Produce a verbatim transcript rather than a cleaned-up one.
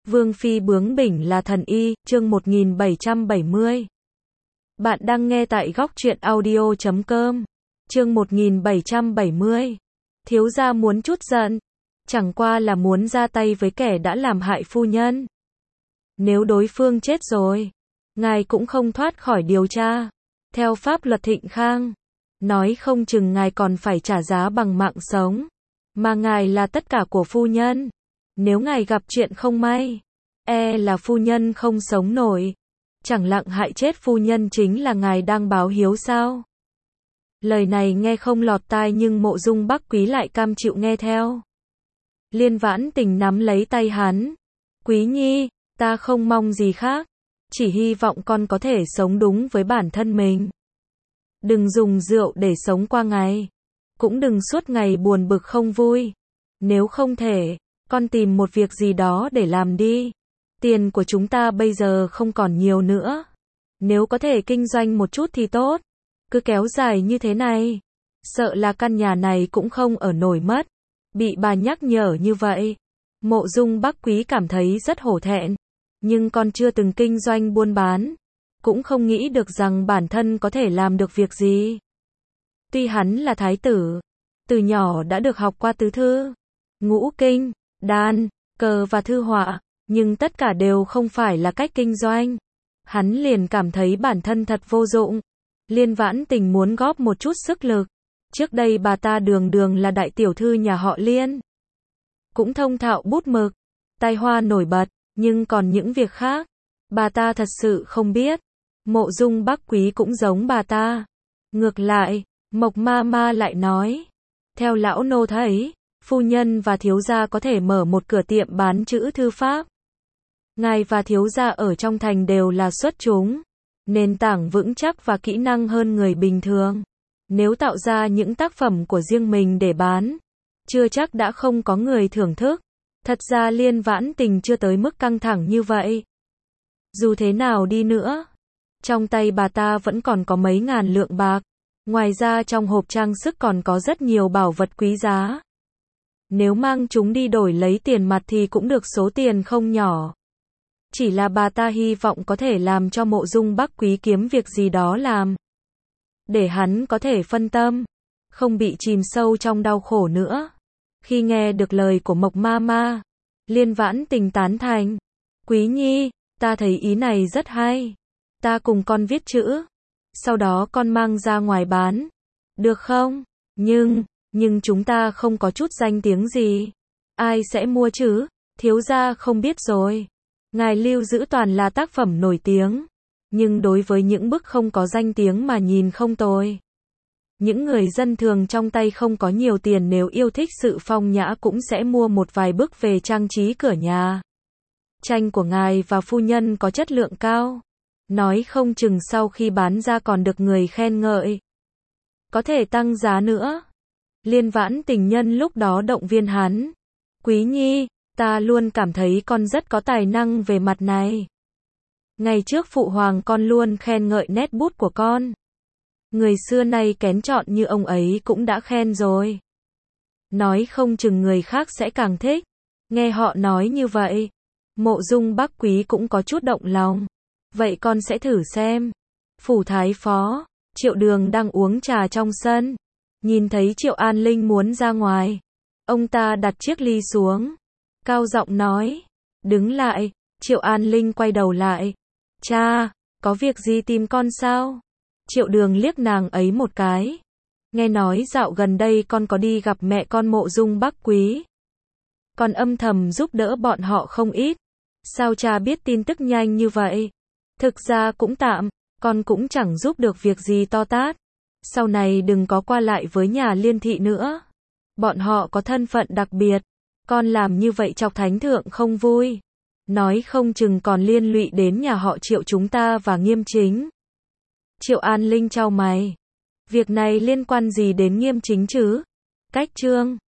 Vương phi bướng bỉnh là thần y, chương một nghìn bảy trăm bảy mươi. Bạn đang nghe tại góc truyện audio chấm com. Chương một nghìn bảy trăm bảy mươi. Thiếu gia muốn chút giận, chẳng qua là muốn ra tay với kẻ đã làm hại phu nhân. Nếu đối phương chết rồi, ngài cũng không thoát khỏi điều tra. Theo pháp luật Thịnh Khang, nói không chừng ngài còn phải trả giá bằng mạng sống, mà ngài là tất cả của phu nhân. Nếu ngài gặp chuyện không may, e là phu nhân không sống nổi. Chẳng lặng hại chết phu nhân chính là ngài đang báo hiếu sao? Lời này nghe không lọt tai nhưng Mộ Dung Bắc Quý lại cam chịu nghe theo. Liên Vãn Tình nắm lấy tay hắn. Quý nhi, ta không mong gì khác, chỉ hy vọng con có thể sống đúng với bản thân mình. Đừng dùng rượu để sống qua ngày, cũng đừng suốt ngày buồn bực không vui. Nếu không thể, con tìm một việc gì đó để làm đi. Tiền của chúng ta bây giờ không còn nhiều nữa. Nếu có thể kinh doanh một chút thì tốt. Cứ kéo dài như thế này, sợ là căn nhà này cũng không ở nổi mất. Bị bà nhắc nhở như vậy, Mộ Dung Bắc Quý cảm thấy rất hổ thẹn. Nhưng con chưa từng kinh doanh buôn bán, cũng không nghĩ được rằng bản thân có thể làm được việc gì. Tuy hắn là thái tử, từ nhỏ đã được học qua tứ thư, ngũ kinh, đàn, cờ và thư họa, nhưng tất cả đều không phải là cách kinh doanh. Hắn liền cảm thấy bản thân thật vô dụng. Liên Vãn Tình muốn góp một chút sức lực. Trước đây bà ta đường đường là đại tiểu thư nhà họ Liên, cũng thông thạo bút mực, tài hoa nổi bật, nhưng còn những việc khác, bà ta thật sự không biết. Mộ Dung Bắc Quý cũng giống bà ta. Ngược lại, Mộc ma ma lại nói, theo lão nô thấy, phu nhân và thiếu gia có thể mở một cửa tiệm bán chữ thư pháp. Ngài và thiếu gia ở trong thành đều là xuất chúng, nền tảng vững chắc và kỹ năng hơn người bình thường. Nếu tạo ra những tác phẩm của riêng mình để bán, chưa chắc đã không có người thưởng thức. Thật ra Liên Vãn Tình chưa tới mức căng thẳng như vậy. Dù thế nào đi nữa, trong tay bà ta vẫn còn có mấy ngàn lượng bạc. Ngoài ra trong hộp trang sức còn có rất nhiều bảo vật quý giá. Nếu mang chúng đi đổi lấy tiền mặt thì cũng được số tiền không nhỏ. Chỉ là bà ta hy vọng có thể làm cho Mộ Dung Bắc Quý kiếm việc gì đó làm, để hắn có thể phân tâm, không bị chìm sâu trong đau khổ nữa. Khi nghe được lời của Mộc ma ma, Liên Vãn Tình tán thành. Quý nhi, ta thấy ý này rất hay. Ta cùng con viết chữ, sau đó con mang ra ngoài bán, được không? Nhưng, nhưng chúng ta không có chút danh tiếng gì. Ai sẽ mua chứ? Thiếu gia không biết rồi. Ngài lưu giữ toàn là tác phẩm nổi tiếng, nhưng đối với những bức không có danh tiếng mà nhìn không tồi. Những người dân thường trong tay không có nhiều tiền nếu yêu thích sự phong nhã cũng sẽ mua một vài bức về trang trí cửa nhà. Tranh của ngài và phu nhân có chất lượng cao, nói không chừng sau khi bán ra còn được người khen ngợi, có thể tăng giá nữa. Liên Vãn Tình nhân lúc đó động viên hắn. Quý nhi, ta luôn cảm thấy con rất có tài năng về mặt này. Ngày trước phụ hoàng con luôn khen ngợi nét bút của con. Người xưa nay kén chọn như ông ấy cũng đã khen rồi. Nói không chừng người khác sẽ càng thích. Nghe họ nói như vậy, Mộ Dung Bắc Quý cũng có chút động lòng. Vậy con sẽ thử xem. Phủ thái phó, Triệu Đường đang uống trà trong sân. Nhìn thấy Triệu An Linh muốn ra ngoài, ông ta đặt chiếc ly xuống, cao giọng nói, đứng lại. Triệu An Linh quay đầu lại. Cha, có việc gì tìm con sao? Triệu Đường liếc nàng ấy một cái. Nghe nói dạo gần đây con có đi gặp mẹ con Mộ Dung Bắc Quý. Con âm thầm giúp đỡ bọn họ không ít. Sao cha biết tin tức nhanh như vậy? Thực ra cũng tạm, con cũng chẳng giúp được việc gì to tát. Sau này đừng có qua lại với nhà Liên thị nữa. Bọn họ có thân phận đặc biệt. Con làm như vậy chọc thánh thượng không vui. Nói không chừng còn liên lụy đến nhà họ Triệu chúng ta và Nghiêm Chính. Triệu An Linh chau mày. Việc này liên quan gì đến Nghiêm Chính chứ? Cách chương